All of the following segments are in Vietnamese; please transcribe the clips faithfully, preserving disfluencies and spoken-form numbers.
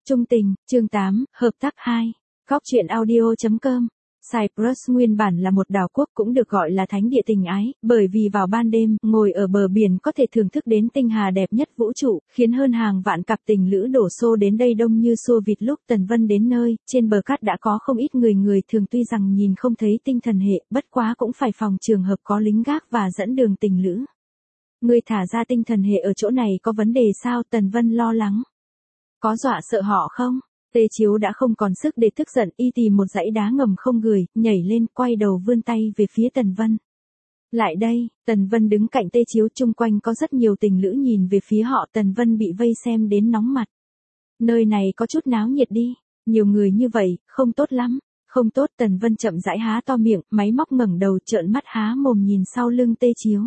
Trung tình, chương tám, hợp tác hai. Góc truyện audio chấm com. Cyprus nguyên bản là một đảo quốc cũng được gọi là thánh địa tình ái, bởi vì vào ban đêm, ngồi ở bờ biển có thể thưởng thức đến tinh hà đẹp nhất vũ trụ, khiến hơn hàng vạn cặp tình lữ đổ xô đến đây đông như xua vịt. Lúc Tần Vân đến nơi, trên bờ cát đã có không ít người người thường tuy rằng nhìn không thấy tinh thần hệ, bất quá cũng phải phòng trường hợp có lính gác và dẫn đường tình lữ. Người thả ra tinh thần hệ ở chỗ này có vấn đề sao? Tần Vân lo lắng. Có dọa sợ họ không? Tê Chiếu đã không còn sức để tức giận, y tìm một dãy đá ngầm không người, nhảy lên, quay đầu vươn tay về phía Tần Vân. Lại đây, Tần Vân đứng cạnh Tê Chiếu, chung quanh có rất nhiều tình lữ nhìn về phía họ. Tần Vân bị vây xem đến nóng mặt. Nơi này có chút náo nhiệt đi, nhiều người như vậy, không tốt lắm. Không tốt. Tần Vân chậm rãi há to miệng, máy móc ngẩng đầu trợn mắt há mồm nhìn sau lưng Tê Chiếu.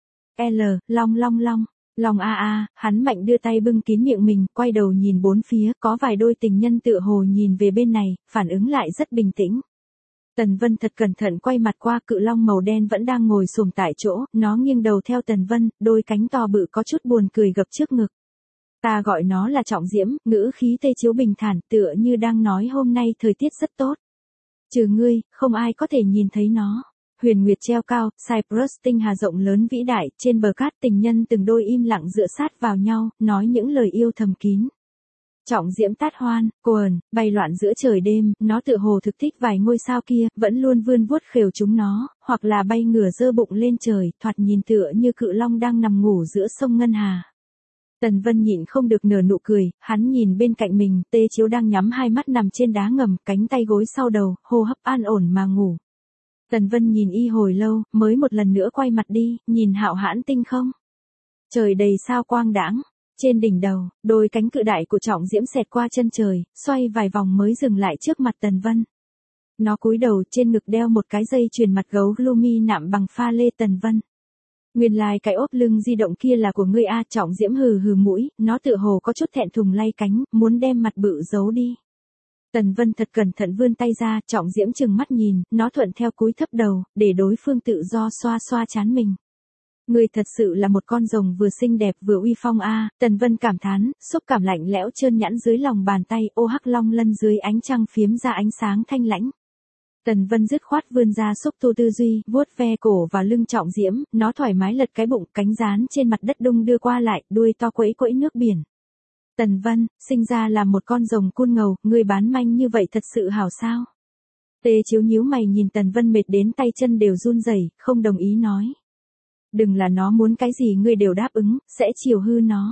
L, long long long. Lòng a a, hắn mạnh đưa tay bưng kín miệng mình, quay đầu nhìn bốn phía, có vài đôi tình nhân tựa hồ nhìn về bên này, phản ứng lại rất bình tĩnh. Tần Vân thật cẩn thận quay mặt qua, cự long màu đen vẫn đang ngồi xổm tại chỗ, nó nghiêng đầu theo Tần Vân, đôi cánh to bự có chút buồn cười gập trước ngực. Ta gọi nó là Trọng Diễm, ngữ khí Tê Chiếu bình thản, tựa như đang nói hôm nay thời tiết rất tốt. Trừ ngươi, không ai có thể nhìn thấy nó. Huyền nguyệt treo cao, Cyprus tinh hà rộng lớn vĩ đại, trên bờ cát tình nhân từng đôi im lặng dựa sát vào nhau, nói những lời yêu thầm kín. Trọng Diễm tát hoan, quờn, bay loạn giữa trời đêm, nó tựa hồ thực thích vài ngôi sao kia, vẫn luôn vươn vuốt khều chúng nó, hoặc là bay ngửa dơ bụng lên trời, thoạt nhìn tựa như cự long đang nằm ngủ giữa sông Ngân Hà. Tần Vân nhịn không được nở nụ cười, hắn nhìn bên cạnh mình, Tê Chiếu đang nhắm hai mắt nằm trên đá ngầm, cánh tay gối sau đầu, hô hấp an ổn mà ngủ. Tần Vân nhìn y hồi lâu, mới một lần nữa quay mặt đi, nhìn hạo hãn tinh không. Trời đầy sao quang đãng, trên đỉnh đầu, đôi cánh cự đại của Trọng Diễm xẹt qua chân trời, xoay vài vòng mới dừng lại trước mặt Tần Vân. Nó cúi đầu, trên ngực đeo một cái dây chuyền mặt gấu Gloomy nạm bằng pha lê. Tần Vân. Nguyên lai like cái ốp lưng di động kia là của ngươi a. Trọng Diễm hừ hừ mũi, nó tựa hồ có chút thẹn thùng lay cánh, muốn đem mặt bự giấu đi. Tần Vân thật cẩn thận vươn tay ra, Trọng Diễm chừng mắt nhìn, nó thuận theo cúi thấp đầu, để đối phương tự do xoa xoa trán mình. Người thật sự là một con rồng vừa xinh đẹp vừa uy phong a. À. Tần Vân cảm thán, xúc cảm lạnh lẽo trơn nhẵn dưới lòng bàn tay, ô hắc long lân dưới ánh trăng phiếm ra ánh sáng thanh lãnh. Tần Vân dứt khoát vươn ra xúc tu tư duy, vuốt ve cổ và lưng Trọng Diễm, nó thoải mái lật cái bụng, cánh rán trên mặt đất đung đưa qua lại, đuôi to quẫy quẫy nước biển. Tần Vân, sinh ra là một con rồng cun ngầu, ngươi bán manh như vậy thật sự hảo sao? Tê Chiếu nhíu mày nhìn Tần Vân mệt đến tay chân đều run rẩy, không đồng ý nói. Đừng là nó muốn cái gì ngươi đều đáp ứng, sẽ chiều hư nó.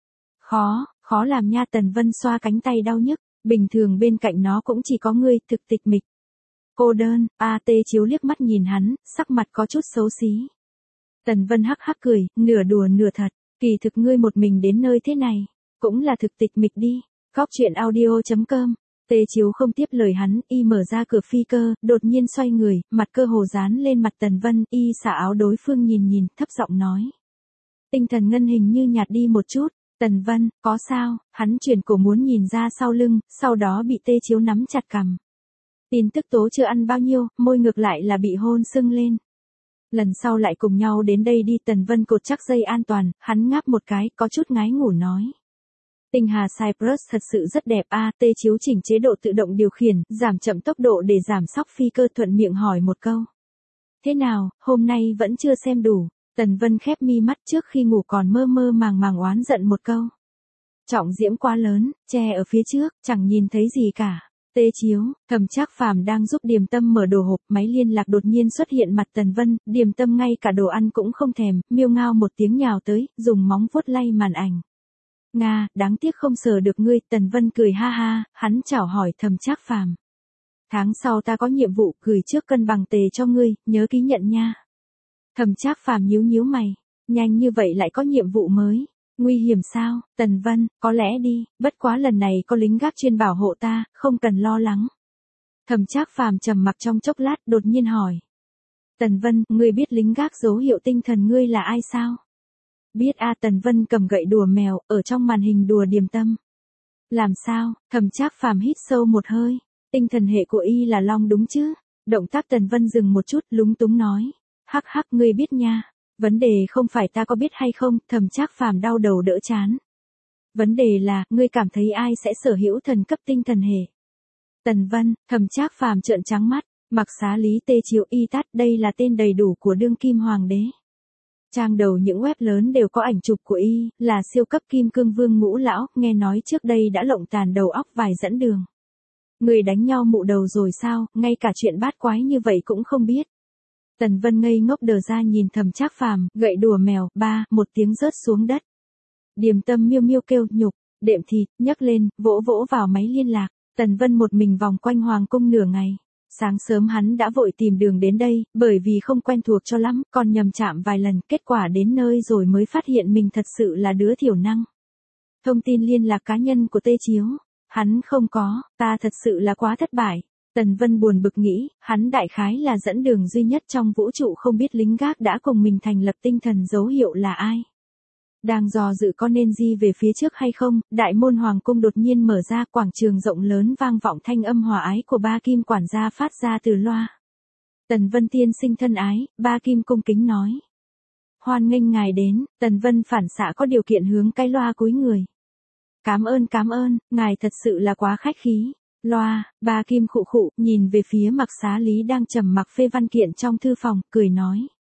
Khó, khó làm nha. Tần Vân xoa cánh tay đau nhức, bình thường bên cạnh nó cũng chỉ có ngươi, thực tịch mịch. Cô đơn, a. Tê Chiếu liếc mắt nhìn hắn, sắc mặt có chút xấu xí. Tần Vân hắc hắc cười, nửa đùa nửa thật, kỳ thực ngươi một mình đến nơi thế này. Cũng là thực tịch mịch đi. Góc truyện audio chấm com. Tê Chiếu không tiếp lời hắn, y mở ra cửa phi cơ, đột nhiên xoay người, mặt cơ hồ dán lên mặt Tần Vân, y xả áo đối phương nhìn nhìn, thấp giọng nói. Tinh thần ngân hình như nhạt đi một chút. Tần Vân, có sao? Hắn chuyển cổ muốn nhìn ra sau lưng, sau đó bị Tê Chiếu nắm chặt cằm. Tin tức tố chưa ăn bao nhiêu, môi ngược lại là bị hôn sưng lên. Lần sau lại cùng nhau đến đây đi. Tần Vân cột chắc dây an toàn, hắn ngáp một cái, có chút ngái ngủ nói. Tinh hà Cyprus thật sự rất đẹp a. À. Tê Chiếu chỉnh chế độ tự động điều khiển, giảm chậm tốc độ để giảm sóc phi cơ, thuận miệng hỏi một câu. Thế nào, hôm nay vẫn chưa xem đủ. Tần Vân khép mi mắt, trước khi ngủ còn mơ mơ màng màng oán giận một câu. Trọng Diễm quá lớn, che ở phía trước, chẳng nhìn thấy gì cả. Tê Chiếu, Thẩm Trác Phàm đang giúp Điềm Tâm mở đồ hộp, máy liên lạc đột nhiên xuất hiện mặt Tần Vân, Điềm Tâm ngay cả đồ ăn cũng không thèm, miêu ngao một tiếng nhào tới, dùng móng vuốt lay màn ảnh. Nga, đáng tiếc không sờ được ngươi. Tần Vân cười ha ha, hắn chào hỏi Thẩm Trác Phàm. Tháng sau ta có nhiệm vụ gửi trước cân bằng tề cho ngươi, nhớ ký nhận nha. Thẩm Trác Phàm nhíu nhíu mày, nhanh như vậy lại có nhiệm vụ mới, nguy hiểm sao? Tần Vân, có lẽ đi, bất quá lần này có lính gác chuyên bảo hộ ta, không cần lo lắng. Thẩm Trác Phàm trầm mặc trong chốc lát, đột nhiên hỏi. Tần Vân, ngươi biết lính gác dấu hiệu tinh thần ngươi là ai sao? Biết a. Tần Vân cầm gậy đùa mèo, ở trong màn hình đùa Điềm Tâm. Làm sao? Thẩm Trác Phàm hít sâu một hơi. Tinh thần hệ của y là long đúng chứ? Động tác Tần Vân dừng một chút, lúng túng nói. Hắc hắc, ngươi biết nha. Vấn đề không phải ta có biết hay không. Thẩm Trác Phàm đau đầu đỡ chán. Vấn đề là, ngươi cảm thấy ai sẽ sở hữu thần cấp tinh thần hệ? Tần Vân, Thẩm Trác Phàm trợn trắng mắt, Mặc Xá Lý Tê Chiếu Y Tát, đây là tên đầy đủ của đương kim hoàng đế. Trang đầu những web lớn đều có ảnh chụp của y, là siêu cấp kim cương vương ngũ lão, nghe nói trước đây đã lộng tàn đầu óc vài dẫn đường. Người đánh nhau mụ đầu rồi sao, ngay cả chuyện bát quái như vậy cũng không biết. Tần Vân ngây ngốc đờ ra nhìn Thẩm Trác Phàm, gậy đùa mèo, ba, một tiếng rớt xuống đất. Điềm Tâm miêu miêu kêu nhục, đệm thịt, nhấc lên, vỗ vỗ vào máy liên lạc. Tần Vân một mình vòng quanh hoàng cung nửa ngày. Sáng sớm hắn đã vội tìm đường đến đây, bởi vì không quen thuộc cho lắm, còn nhầm chạm vài lần, kết quả đến nơi rồi mới phát hiện mình thật sự là đứa thiểu năng. Thông tin liên lạc cá nhân của Tê Chiếu, hắn không có, ta thật sự là quá thất bại. Tần Vân buồn bực nghĩ, hắn đại khái là dẫn đường duy nhất trong vũ trụ không biết lính gác đã cùng mình thành lập tinh thần dấu hiệu là ai. Đang dò dự có nên di về phía trước hay không, đại môn hoàng cung đột nhiên mở ra, quảng trường rộng lớn vang vọng thanh âm hòa ái của ba kim quản gia phát ra từ loa. Tần Vân tiên sinh thân ái, ba kim cung kính nói. Hoan nghênh ngài đến, Tần Vân phản xạ có điều kiện hướng cái loa cúi người. Cám ơn cám ơn, ngài thật sự là quá khách khí. Loa, ba kim khụ khụ, nhìn về phía Mặc Xá Lý đang trầm mặc phê văn kiện trong thư phòng, cười nói.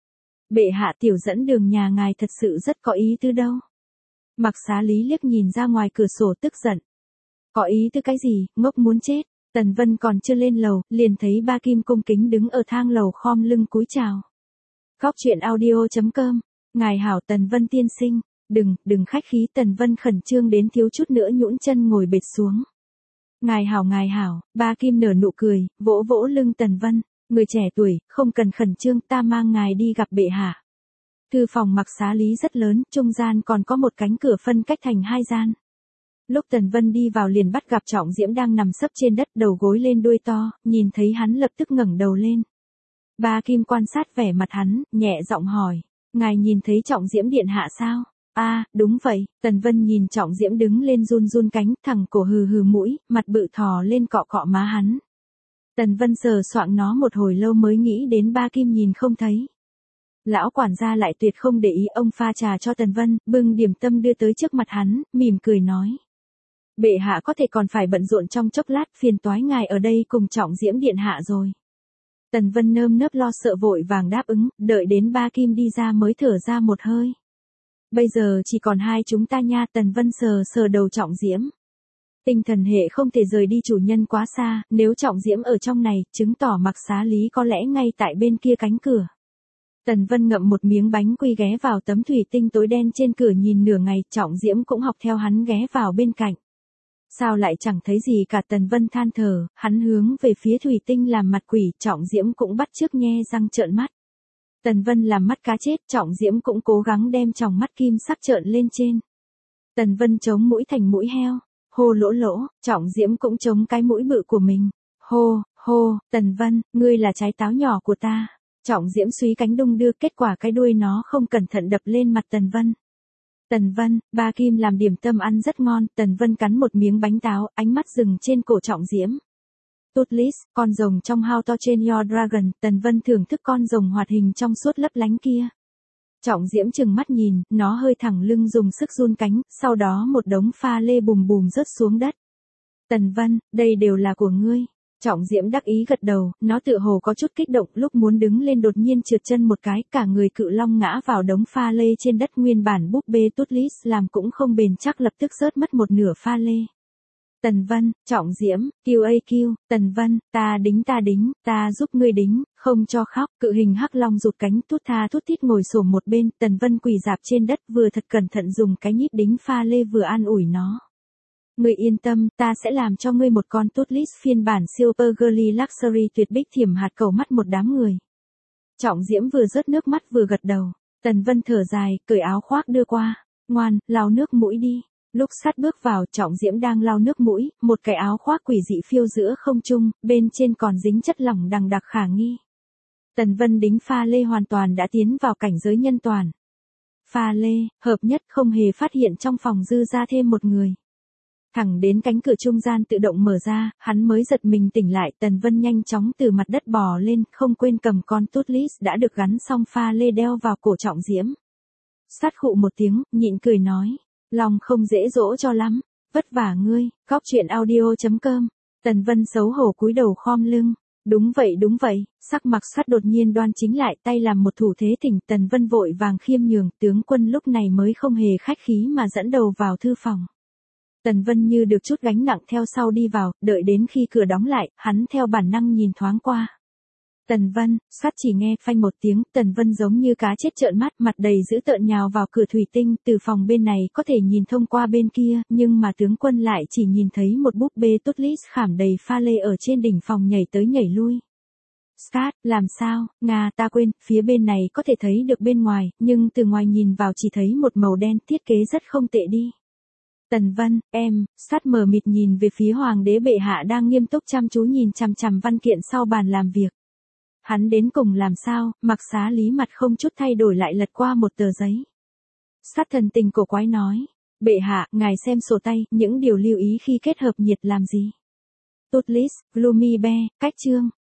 Bệ hạ tiểu dẫn đường nhà ngài thật sự rất có ý tứ đâu. Mặc Xá Lý liếc nhìn ra ngoài cửa sổ tức giận. Có ý tứ cái gì, ngốc muốn chết. Tần Vân còn chưa lên lầu, liền thấy ba kim cung kính đứng ở thang lầu khom lưng cúi chào. Góc truyện audio chấm com, ngài hảo Tần Vân tiên sinh, đừng, đừng khách khí. Tần Vân khẩn trương đến thiếu chút nữa nhũn chân ngồi bệt xuống. Ngài hảo ngài hảo, ba kim nở nụ cười, vỗ vỗ lưng Tần Vân. Người trẻ tuổi, không cần khẩn trương, ta mang ngài đi gặp bệ hạ. Thư phòng Mặc Xá Lý rất lớn, trung gian còn có một cánh cửa phân cách thành hai gian. Lúc Tần Vân đi vào liền bắt gặp Trọng Diễm đang nằm sấp trên đất, đầu gối lên đuôi to, nhìn thấy hắn lập tức ngẩng đầu lên. Ba kim quan sát vẻ mặt hắn, nhẹ giọng hỏi, ngài nhìn thấy Trọng Diễm điện hạ sao? A, à, đúng vậy. Tần Vân nhìn Trọng Diễm đứng lên run run cánh, thẳng cổ hừ hừ mũi, mặt bự thò lên cọ cọ má hắn. Tần Vân sờ soạng nó một hồi lâu mới nghĩ đến ba kim nhìn không thấy. Lão quản gia lại tuyệt không để ý, ông pha trà cho Tần Vân, bưng điểm tâm đưa tới trước mặt hắn, mỉm cười nói. Bệ hạ có thể còn phải bận rộn trong chốc lát, phiền toái ngài ở đây cùng Trọng Diễm điện hạ rồi. Tần Vân nơm nớp lo sợ vội vàng đáp ứng, đợi đến ba kim đi ra mới thở ra một hơi. Bây giờ chỉ còn hai chúng ta nha. Tần Vân sờ sờ đầu Trọng Diễm. Tinh thần hệ không thể rời đi chủ nhân quá xa, nếu Trọng Diễm ở trong này, chứng tỏ Mặc Xá Lý có lẽ ngay tại bên kia cánh cửa. Tần Vân ngậm một miếng bánh quy ghé vào tấm thủy tinh tối đen trên cửa nhìn nửa ngày, Trọng Diễm cũng học theo hắn ghé vào bên cạnh. Sao lại chẳng thấy gì cả? Tần Vân than thở, hắn hướng về phía thủy tinh làm mặt quỷ, Trọng Diễm cũng bắt chước nhe răng trợn mắt. Tần Vân làm mắt cá chết, Trọng Diễm cũng cố gắng đem tròng mắt kim sắc trợn lên trên. Tần Vân chống mũi thành mũi heo. Hô lỗ lỗ, Trọng Diễm cũng chống cái mũi bự của mình. Hô, hô, Tần Vân, ngươi là trái táo nhỏ của ta. Trọng Diễm suý cánh đung đưa, kết quả cái đuôi nó không cẩn thận đập lên mặt Tần Vân. Tần Vân, ba kim làm điểm tâm ăn rất ngon, Tần Vân cắn một miếng bánh táo, ánh mắt dừng trên cổ Trọng Diễm. Toothless, con rồng trong How to Train Your Dragon, Tần Vân thưởng thức con rồng hoạt hình trong suốt lấp lánh kia. Trọng Diễm trừng mắt nhìn, nó hơi thẳng lưng dùng sức run cánh, sau đó một đống pha lê bùm bùm rớt xuống đất. Tần Vân, đây đều là của ngươi. Trọng Diễm đắc ý gật đầu, nó tựa hồ có chút kích động, lúc muốn đứng lên đột nhiên trượt chân một cái, cả người cự long ngã vào đống pha lê trên đất. Nguyên bản búp bê Toothless làm cũng không bền chắc, lập tức rớt mất một nửa pha lê. Tần Vân, Trọng Diễm, Q A Q, Tần Vân, ta đính ta đính, ta giúp ngươi đính, không cho khóc. Cự hình hắc long rụt cánh tút tha thút thít ngồi xổm một bên, Tần Vân quỳ dạp trên đất, vừa thật cẩn thận dùng cái nhíp đính pha lê vừa an ủi nó. Ngươi yên tâm, ta sẽ làm cho ngươi một con Toothless phiên bản Super Girly Luxury tuyệt bích thiểm hạt cầu mắt một đám người. Trọng Diễm vừa rớt nước mắt vừa gật đầu. Tần Vân thở dài, cởi áo khoác đưa qua. Ngoan, lau nước mũi đi. Lúc sát bước vào, Trọng Diễm đang lau nước mũi, một cái áo khoác quỷ dị phiêu giữa không trung, bên trên còn dính chất lỏng đằng đặc khả nghi. Tần Vân đính pha lê hoàn toàn đã tiến vào cảnh giới nhân toàn. Pha lê, hợp nhất, không hề phát hiện trong phòng dư ra thêm một người. Thẳng đến cánh cửa trung gian tự động mở ra, hắn mới giật mình tỉnh lại. Tần Vân nhanh chóng từ mặt đất bò lên, không quên cầm con Toothless đã được gắn xong pha lê đeo vào cổ Trọng Diễm. Sát khụ một tiếng, nhịn cười nói. lòng không dễ dỗ cho lắm, vất vả ngươi, góc chuyện audio.com. Tần Vân xấu hổ cúi đầu khom lưng. Đúng vậy đúng vậy, sắc mặt Sát đột nhiên đoan chính lại, tay làm một thủ thế thỉnh. Tần Vân vội vàng khiêm nhường, tướng quân lúc này mới không hề khách khí mà dẫn đầu vào thư phòng. Tần Vân như được chút gánh nặng theo sau đi vào, đợi đến khi cửa đóng lại, hắn theo bản năng nhìn thoáng qua. Tần Vân, Sát chỉ nghe phanh một tiếng, Tần Vân giống như cá chết trợn mắt, mặt đầy dữ tợn nhào vào cửa thủy tinh, từ phòng bên này có thể nhìn thông qua bên kia, nhưng mà tướng quân lại chỉ nhìn thấy một búp bê Toothless khảm đầy pha lê ở trên đỉnh phòng nhảy tới nhảy lui. Sát, làm sao, Nga ta quên, phía bên này có thể thấy được bên ngoài, nhưng từ ngoài nhìn vào chỉ thấy một màu đen, thiết kế rất không tệ đi. Tần Vân, em, Sát mờ mịt nhìn về phía hoàng đế bệ hạ đang nghiêm túc chăm chú nhìn chằm chằm văn kiện sau bàn làm việc. Hắn đến cùng làm sao, Mặc Xá Lý mặt không chút thay đổi lại lật qua một tờ giấy. Sát thần tình cổ quái nói, bệ hạ, ngài xem sổ tay, những điều lưu ý khi kết hợp nhiệt làm gì. Toothless, Gloomy Bear, cách chương,